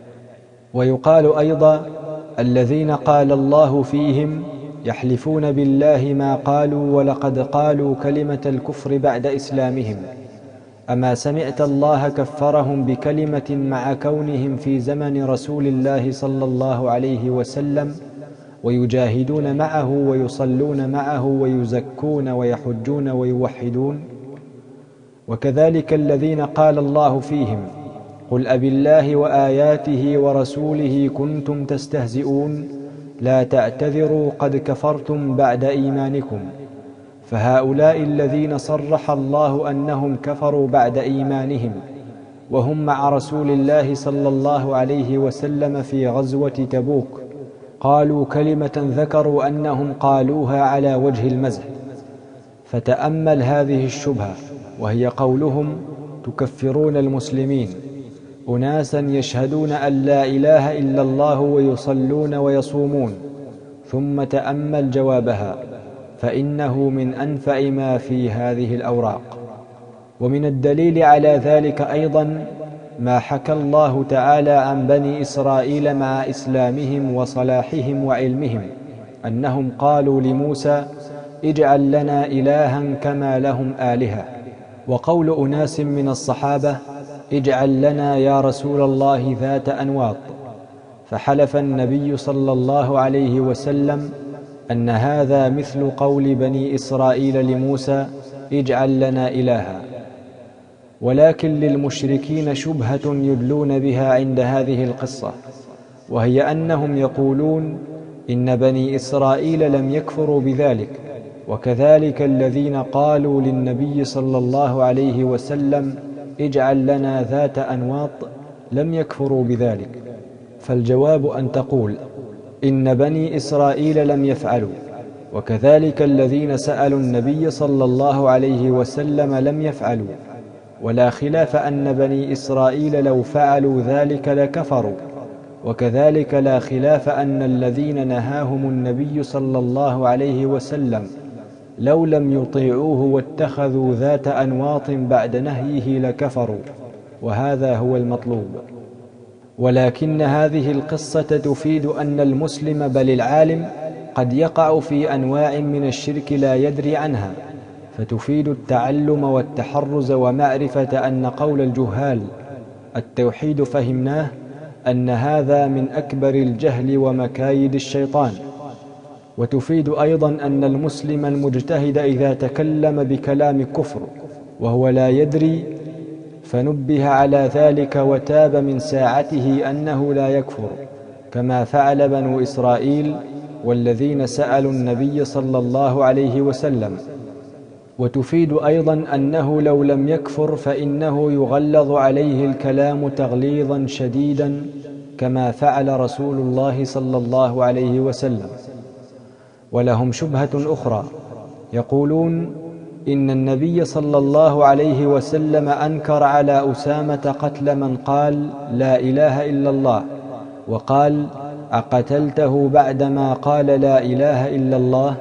ويقال أيضا: الذين قال الله فيهم يحلفون بالله ما قالوا ولقد قالوا كلمة الكفر بعد إسلامهم. أما سمعت الله كفرهم بكلمة مع كونهم في زمن رسول الله صلى الله عليه وسلم ويجاهدون معه ويصلون معه ويزكون ويحجون ويوحدون؟ وكذلك الذين قال الله فيهم: قل أبالله وآياته ورسوله كنتم تستهزئون لا تعتذروا قد كفرتم بعد إيمانكم. فهؤلاء الذين صرح الله أنهم كفروا بعد إيمانهم وهم مع رسول الله صلى الله عليه وسلم في غزوة تبوك، قالوا كلمة ذكروا أنهم قالوها على وجه المزح، فتأمل هذه الشبهة، وهي قولهم تكفرون المسلمين، أناسا يشهدون أن لا إله إلا الله ويصلون ويصومون، ثم تأمل جوابها، فإنه من أنفع ما في هذه الأوراق. ومن الدليل على ذلك أيضا ما حكى الله تعالى عن بني إسرائيل مع إسلامهم وصلاحهم وعلمهم، أنهم قالوا لموسى اجعل لنا إلها كما لهم آلهة، وقول أناس من الصحابة اجعل لنا يا رسول الله ذات أنواط، فحلف النبي صلى الله عليه وسلم أن هذا مثل قول بني إسرائيل لموسى اجعل لنا إلها. ولكن للمشركين شبهة يدلون بها عند هذه القصة، وهي أنهم يقولون إن بني إسرائيل لم يكفروا بذلك، وكذلك الذين قالوا للنبي صلى الله عليه وسلم اجعل لنا ذات أنواط لم يكفروا بذلك. فالجواب أن تقول إن بني إسرائيل لم يفعلوا، وكذلك الذين سألوا النبي صلى الله عليه وسلم لم يفعلوا، ولا خلاف أن بني إسرائيل لو فعلوا ذلك لكفروا، وكذلك لا خلاف أن الذين نهاهم النبي صلى الله عليه وسلم لو لم يطيعوه واتخذوا ذات أنواط بعد نهيه لكفروا، وهذا هو المطلوب. ولكن هذه القصة تفيد أن المسلم بل العالم قد يقع في أنواع من الشرك لا يدري عنها، فتفيد التعلم والتحرز ومعرفة أن قول الجهال التوحيد فهمناه أن هذا من أكبر الجهل ومكايد الشيطان. وتفيد أيضا أن المسلم المجتهد إذا تكلم بكلام كفر وهو لا يدري فنبه على ذلك وتاب من ساعته أنه لا يكفر، كما فعل بنو إسرائيل والذين سألوا النبي صلى الله عليه وسلم. وتفيد أيضا أنه لو لم يكفر فإنه يغلظ عليه الكلام تغليظا شديدا، كما فعل رسول الله صلى الله عليه وسلم. ولهم شبهة أخرى، يقولون إن النبي صلى الله عليه وسلم أنكر على أسامة قتل من قال لا إله إلا الله، وقال أقتلته بعدما قال لا إله إلا الله.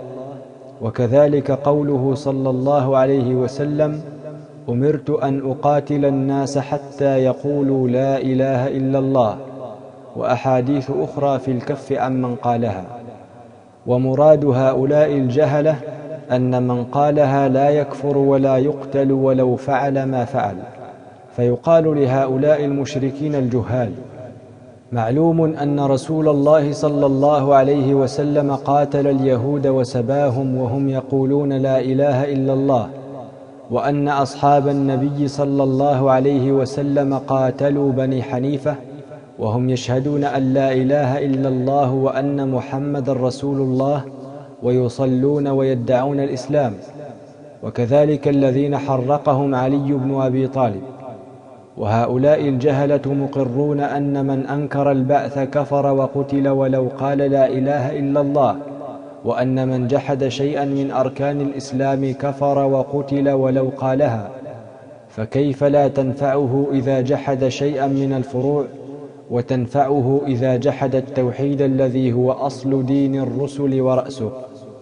وكذلك قوله صلى الله عليه وسلم أمرت أن أقاتل الناس حتى يقولوا لا إله إلا الله، وأحاديث أخرى في الكف عمن قالها. ومراد هؤلاء الجهلة أن من قالها لا يكفر ولا يقتل ولو فعل ما فعل، فيقال لهؤلاء المشركين الجهال معلوم أن رسول الله صلى الله عليه وسلم قاتل اليهود وسباهم وهم يقولون لا إله إلا الله، وأن أصحاب النبي صلى الله عليه وسلم قاتلوا بني حنيفة وهم يشهدون أن لا إله إلا الله وأن محمد رسول الله ويصلون ويدعون الإسلام، وكذلك الذين حرقهم علي بن أبي طالب. وهؤلاء الجهلة مقرون أن من أنكر البعث كفر وقتل ولو قال لا إله إلا الله، وأن من جحد شيئا من أركان الإسلام كفر وقتل ولو قالها، فكيف لا تنفعه إذا جحد شيئا من الفروع، وتنفعه إذا جحد التوحيد الذي هو أصل دين الرسل ورأسه؟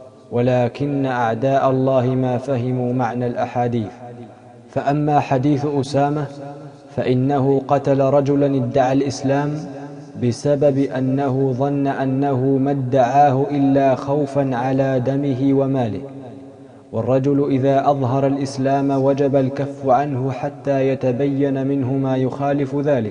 ولكن أعداء الله ما فهموا معنى الأحاديث. فأما حديث أسامة فإنه قتل رجلا ادعى الإسلام بسبب أنه ظن أنه ما ادعاه إلا خوفا على دمه وماله، والرجل إذا أظهر الإسلام وجب الكف عنه حتى يتبين منه ما يخالف ذلك.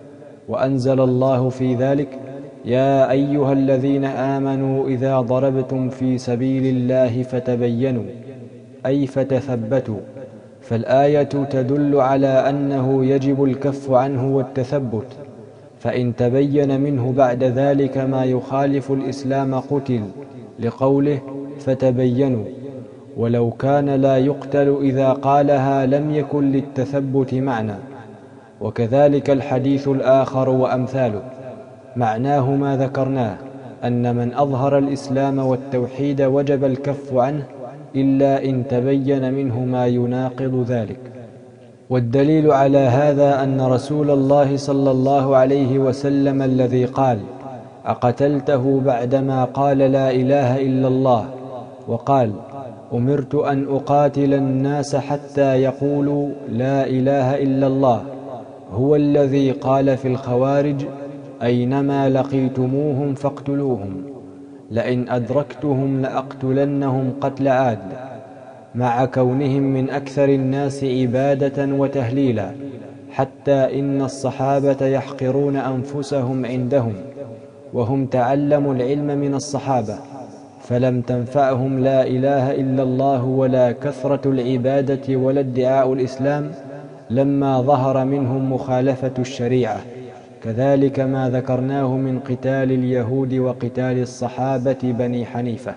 وأنزل الله في ذلك يا أيها الذين آمنوا إذا ضربتم في سبيل الله فتبينوا، أي فتثبتوا. فالآية تدل على أنه يجب الكف عنه والتثبت، فإن تبين منه بعد ذلك ما يخالف الإسلام قتل، لقوله فتبينوا. ولو كان لا يقتل إذا قالها لم يكن للتثبت معنى، وكذلك الحديث الآخر وأمثاله. معناه ما ذكرناه، أن من أظهر الإسلام والتوحيد وجب الكف عنه إلا إن تبين منه ما يناقض ذلك. والدليل على هذا أن رسول الله صلى الله عليه وسلم الذي قال: أقتلته بعدما قال لا إله إلا الله، وقال: أمرت أن أقاتل الناس حتى يقولوا لا إله إلا الله، هو الذي قال في الخوارج: أينما لقيتموهم فاقتلوهم، لئن أدركتهم لأقتلنهم قتل عاد، مع كونهم من أكثر الناس عبادة وتهليلا، حتى إن الصحابة يحقرون أنفسهم عندهم، وهم تعلموا العلم من الصحابة، فلم تنفعهم لا إله إلا الله ولا كثرة العبادة ولا ادعاء الإسلام لما ظهر منهم مخالفة الشريعة. كذلك ما ذكرناه من قتال اليهود وقتال الصحابة بني حنيفة.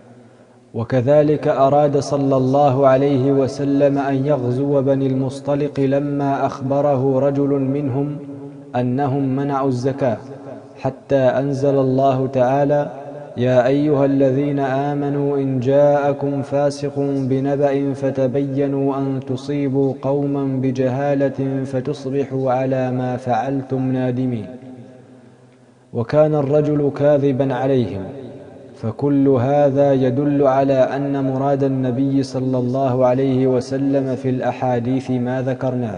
وكذلك أراد صلى الله عليه وسلم أن يغزو بني المصطلق لما أخبره رجل منهم أنهم منعوا الزكاة، حتى أنزل الله تعالى: يا أيها الذين آمنوا إن جاءكم فاسق بنبأ فتبينوا أن تصيبوا قوما بجهالة فتصبحوا على ما فعلتم نادمين. وكان الرجل كاذبا عليهم. فكل هذا يدل على أن مراد النبي صلى الله عليه وسلم في الأحاديث ما ذكرناه.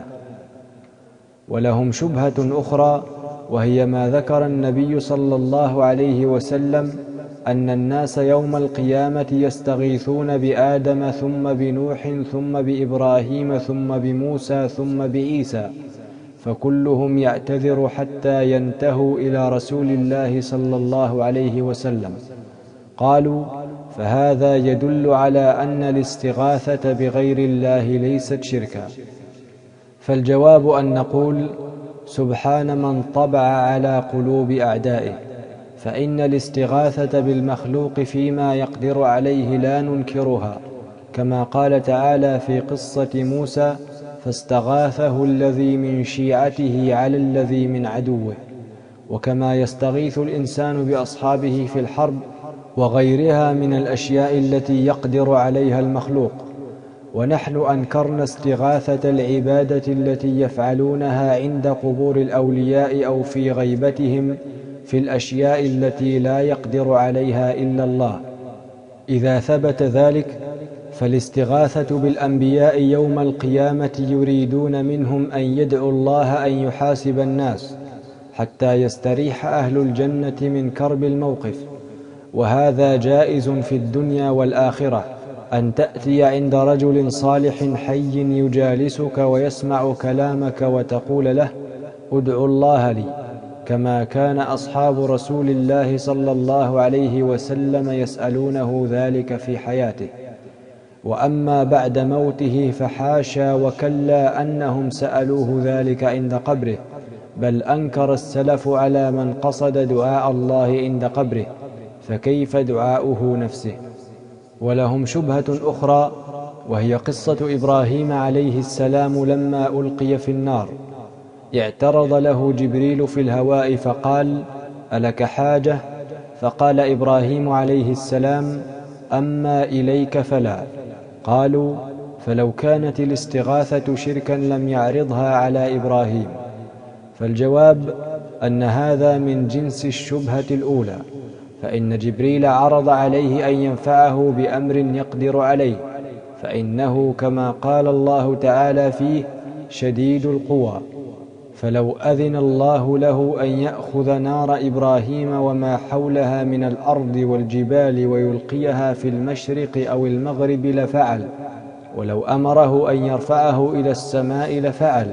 ولهم شبهة أخرى، وهي ما ذكر النبي صلى الله عليه وسلم أن الناس يوم القيامة يستغيثون بآدم ثم بنوح ثم بإبراهيم ثم بموسى ثم بعيسى، فكلهم يعتذر حتى ينتهوا إلى رسول الله صلى الله عليه وسلم. قالوا: فهذا يدل على أن الاستغاثة بغير الله ليست شركا. فالجواب أن نقول: سبحان من طبع على قلوب أعدائه، فإن الاستغاثة بالمخلوق فيما يقدر عليه لا ننكرها، كما قال تعالى في قصة موسى: فاستغاثه الذي من شيعته على الذي من عدوه. وكما يستغيث الإنسان بأصحابه في الحرب وغيرها من الأشياء التي يقدر عليها المخلوق. ونحن أنكرنا استغاثة العبادة التي يفعلونها عند قبور الأولياء أو في غيبتهم في الأشياء التي لا يقدر عليها إلا الله. إذا ثبت ذلك، فالاستغاثة بالأنبياء يوم القيامة يريدون منهم أن يدعوا الله أن يحاسب الناس حتى يستريح أهل الجنة من كرب الموقف. وهذا جائز في الدنيا والآخرة، أن تأتي عند رجل صالح حي يجالسك ويسمع كلامك وتقول له: ادع الله لي، كما كان أصحاب رسول الله صلى الله عليه وسلم يسألونه ذلك في حياته. وأما بعد موته فحاشا وكلا أنهم سألوه ذلك عند قبره، بل أنكر السلف على من قصد دعاء الله عند قبره، فكيف دعاؤه نفسه؟ ولهم شبهة أخرى، وهي قصة إبراهيم عليه السلام لما ألقي في النار. اعترض له جبريل في الهواء فقال: ألك حاجة؟ فقال إبراهيم عليه السلام: أما إليك فلا. قالوا: فلو كانت الاستغاثة شركا لم يعرضها على إبراهيم. فالجواب أن هذا من جنس الشبهة الأولى، فإن جبريل عرض عليه أن ينفعه بأمر يقدر عليه، فإنه كما قال الله تعالى فيه: شديد القوى. فلو أذن الله له أن يأخذ نار إبراهيم وما حولها من الأرض والجبال ويلقيها في المشرق أو المغرب لفعل، ولو أمره أن يرفعه إلى السماء لفعل.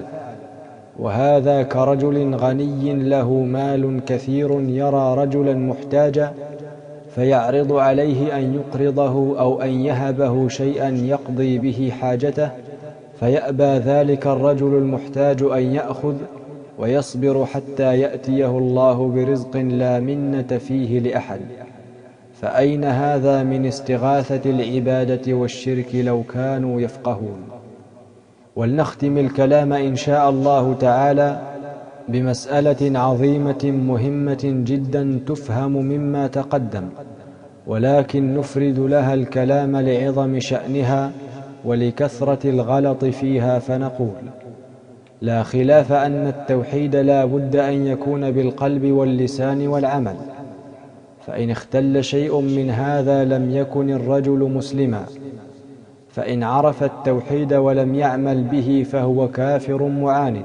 وهذا كرجل غني له مال كثير يرى رجلا محتاجا فيعرض عليه أن يقرضه أو أن يهبه شيئا يقضي به حاجته، فيأبى ذلك الرجل المحتاج أن يأخذ ويصبر حتى يأتيه الله برزق لا منة فيه لأحد. فأين هذا من استغاثة العبادة والشرك لو كانوا يفقهون؟ ولنختم الكلام إن شاء الله تعالى بمسألة عظيمة مهمة جدا تفهم مما تقدم، ولكن نفرد لها الكلام لعظم شأنها ولكثرة الغلط فيها، فنقول: لا خلاف أن التوحيد لا بد أن يكون بالقلب واللسان والعمل، فإن اختل شيء من هذا لم يكن الرجل مسلما، فإن عرف التوحيد ولم يعمل به فهو كافر معاند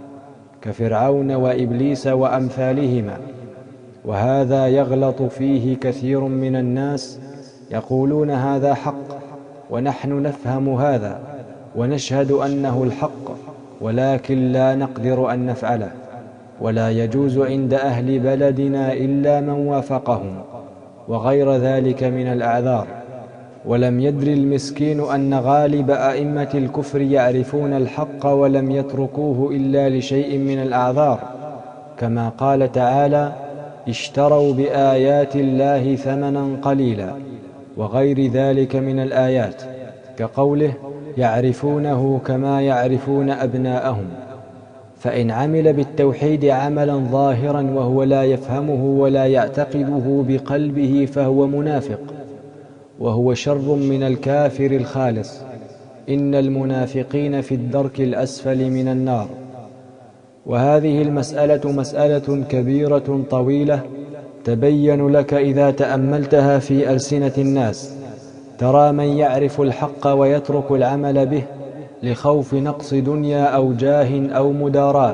كفرعون وإبليس وأمثالهما. وهذا يغلط فيه كثير من الناس، يقولون هذا حق ونحن نفهم هذا ونشهد أنه الحق، ولكن لا نقدر أن نفعله، ولا يجوز عند أهل بلدنا إلا من وافقهم، وغير ذلك من الأعذار. ولم يدر المسكين أن غالب أئمة الكفر يعرفون الحق ولم يتركوه إلا لشيء من الأعذار، كما قال تعالى: اشتروا بآيات الله ثمنا قليلا، وغير ذلك من الآيات، كقوله: يعرفونه كما يعرفون أبناءهم. فإن عمل بالتوحيد عملا ظاهرا وهو لا يفهمه ولا يعتقده بقلبه فهو منافق، وهو شر من الكافر الخالص. إن المنافقين في الدرك الأسفل من النار. وهذه المسألة مسألة كبيرة طويلة تبين لك إذا تأملتها في ألسنة الناس. ترى من يعرف الحق ويترك العمل به لخوف نقص دنيا أو جاه أو مداراة،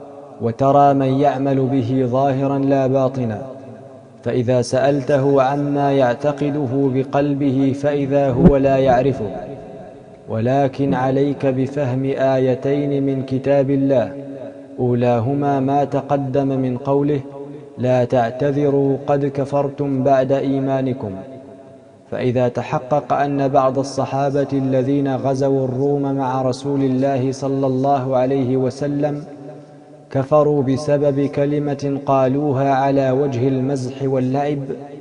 وترى من يعمل به ظاهرا لا باطنا، فإذا سألته عما يعتقده بقلبه فإذا هو لا يعرفه. ولكن عليك بفهم آيتين من كتاب الله، أولاهما ما تقدم من قوله: لا تعتذروا قد كفرتم بعد إيمانكم. فإذا تحقق أن بعض الصحابة الذين غزوا الروم مع رسول الله صلى الله عليه وسلم كفروا بسبب كلمة قالوها على وجه المزح واللعب،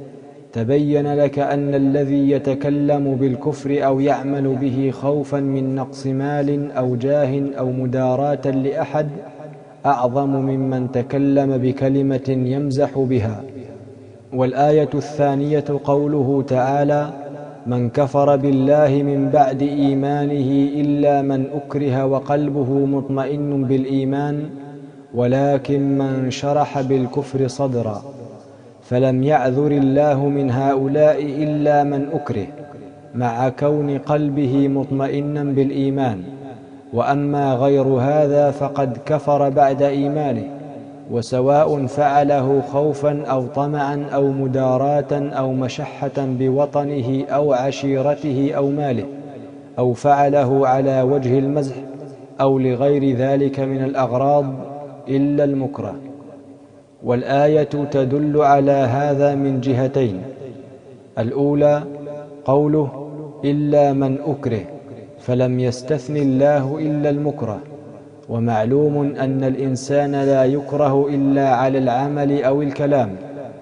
تبين لك أن الذي يتكلم بالكفر أو يعمل به خوفا من نقص مال أو جاه أو مداراة لأحد أعظم ممن تكلم بكلمة يمزح بها. والآية الثانية قوله تعالى: من كفر بالله من بعد إيمانه إلا من أكره وقلبه مطمئن بالإيمان ولكن من شرح بالكفر صدرا، فلم يعذر الله من هؤلاء إلا من أكره مع كون قلبه مطمئنا بالإيمان، وأما غير هذا فقد كفر بعد إيمانه، وسواء فعله خوفا أو طمعا أو مداراة أو مشحة بوطنه أو عشيرته أو ماله، أو فعله على وجه المزح أو لغير ذلك من الأغراض إلا المكره. والآية تدل على هذا من جهتين: الأولى قوله: إلا من أكره، فلم يستثن الله إلا المكره، ومعلوم أن الإنسان لا يكره إلا على العمل أو الكلام،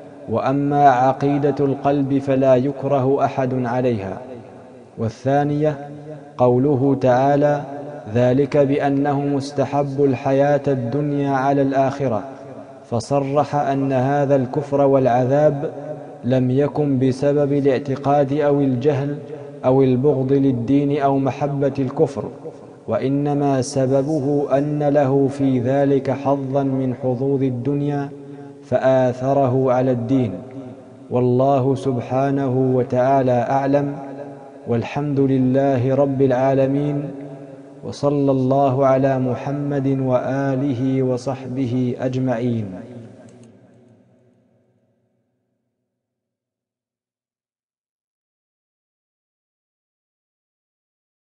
وأما عقيدة القلب فلا يكره أحد عليها. والثانية قوله تعالى: ذلك بأنه مستحب الحياة الدنيا على الآخرة، فصرح أن هذا الكفر والعذاب لم يكن بسبب الاعتقاد أو الجهل أو البغض للدين أو محبة الكفر، وإنما سببه أن له في ذلك حظا من حظوظ الدنيا فآثره على الدين. والله سبحانه وتعالى أعلم، والحمد لله رب العالمين، وصلى الله على محمد وآله وصحبه أجمعين.